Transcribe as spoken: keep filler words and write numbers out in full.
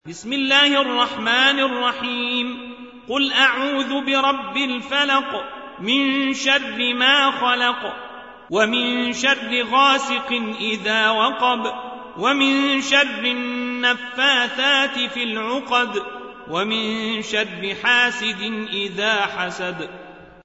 بسم الله الرحمن الرحيم قل أعوذ برب الفلق من شر ما خلق ومن شر غاسق إذا وقب ومن شر النفاثات في العقد ومن شر حاسد إذا حسد